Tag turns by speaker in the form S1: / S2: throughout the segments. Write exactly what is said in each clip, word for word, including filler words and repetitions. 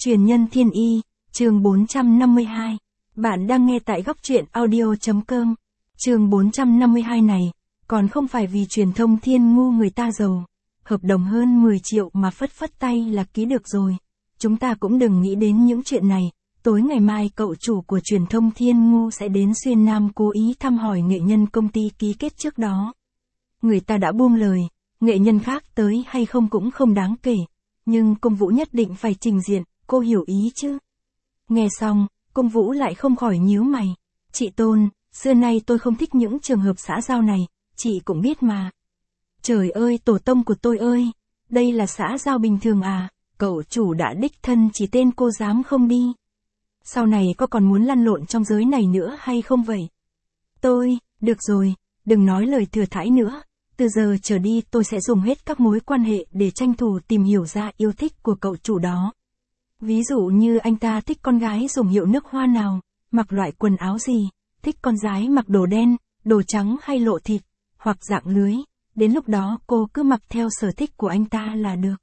S1: Truyền nhân thiên y, chương bốn trăm năm mươi hai. Bạn đang nghe tại góc truyện audio chấm com. Chương bốn trăm năm mươi hai này, còn không phải vì truyền thông thiên ngu người ta giàu. Hợp đồng hơn mười triệu mà phất phất tay là ký được rồi. Chúng ta cũng đừng nghĩ đến những chuyện này. Tối ngày mai cậu chủ của truyền thông thiên ngu sẽ đến Xuyên Nam cố ý thăm hỏi nghệ nhân công ty ký kết trước đó. Người ta đã buông lời, nghệ nhân khác tới hay không cũng không đáng kể. Nhưng Cung Vũ nhất định phải trình diện, cô hiểu ý chứ. Nghe xong, Cung Vũ lại không khỏi nhíu mày. Chị Tôn, xưa nay tôi không thích những trường hợp xã giao này, chị cũng biết mà. Trời ơi tổ tông của tôi ơi, đây là xã giao bình thường à, cậu chủ đã đích thân chỉ tên cô dám không đi. Sau này có còn muốn lăn lộn trong giới này nữa hay không vậy? Tôi, được rồi, đừng nói lời thừa thãi nữa. Từ giờ trở đi tôi sẽ dùng hết các mối quan hệ để tranh thủ tìm hiểu ra yêu thích của cậu chủ đó. Ví dụ như anh ta thích con gái dùng hiệu nước hoa nào, mặc loại quần áo gì, thích con gái mặc đồ đen, đồ trắng hay lộ thịt, hoặc dạng lưới. Đến lúc đó cô cứ mặc theo sở thích của anh ta là được.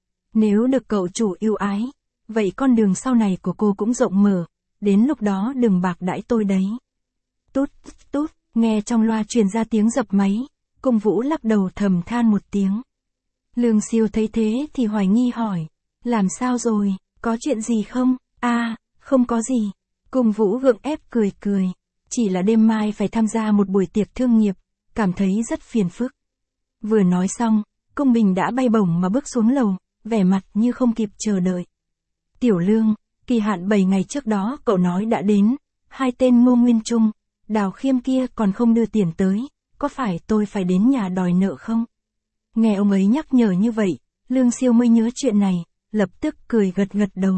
S1: Nếu được cậu chủ yêu ái, vậy con đường sau này của cô cũng rộng mở, đến lúc đó đừng bạc đãi tôi đấy. Tút, tút, nghe trong loa truyền ra tiếng dập máy. Cung Vũ lắc đầu thầm than một tiếng. Lương Siêu thấy thế thì hoài nghi hỏi. Làm sao rồi, có chuyện gì không? À, không có gì. Cung Vũ gượng ép cười cười. Chỉ là đêm mai phải tham gia một buổi tiệc thương nghiệp, cảm thấy rất phiền phức. Vừa nói xong, Cung Bình đã bay bổng mà bước xuống lầu, vẻ mặt như không kịp chờ đợi. Tiểu Lương, kỳ hạn bảy ngày trước đó cậu nói đã đến, hai tên Ngô Nguyên Trung, Đào Khiêm kia còn không đưa tiền tới. Có phải tôi phải đến nhà đòi nợ không? Nghe ông ấy nhắc nhở như vậy, Lương Siêu mới nhớ chuyện này, lập tức cười gật gật đầu.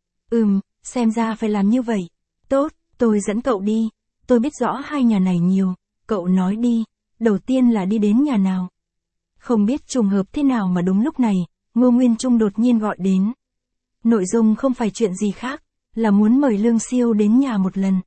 S1: Ừm, xem ra phải làm như vậy. Tốt, tôi dẫn cậu đi, tôi biết rõ hai nhà này nhiều, cậu nói đi, đầu tiên là đi đến nhà nào? Không biết trùng hợp thế nào mà đúng lúc này, Ngô Nguyên Trung đột nhiên gọi đến. Nội dung không phải chuyện gì khác, là muốn mời Lương Siêu đến nhà một lần.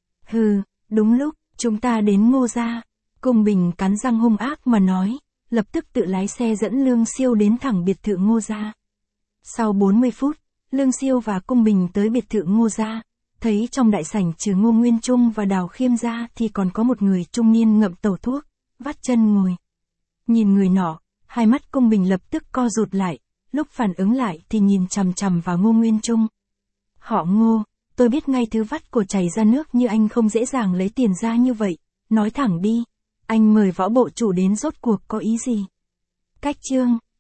S1: Hừ, đúng lúc, chúng ta đến Ngô gia. Cung Bình cắn răng hung ác mà nói, lập tức tự lái xe dẫn Lương Siêu đến thẳng biệt thự Ngô gia. Sau bốn mươi phút, Lương Siêu và Cung Bình tới biệt thự Ngô gia, thấy trong đại sảnh trừ Ngô Nguyên Trung và Đào Khiêm ra thì còn có một người trung niên ngậm tẩu thuốc, vắt chân ngồi. Nhìn người nọ, hai mắt Cung Bình lập tức co rụt lại, lúc phản ứng lại thì nhìn chằm chằm vào Ngô Nguyên Trung. Họ Ngô, tôi biết ngay thứ vắt cổ chảy ra nước như anh không dễ dàng lấy tiền ra như vậy, nói thẳng đi. Anh mời võ bộ chủ đến rốt cuộc có ý gì? Cách chương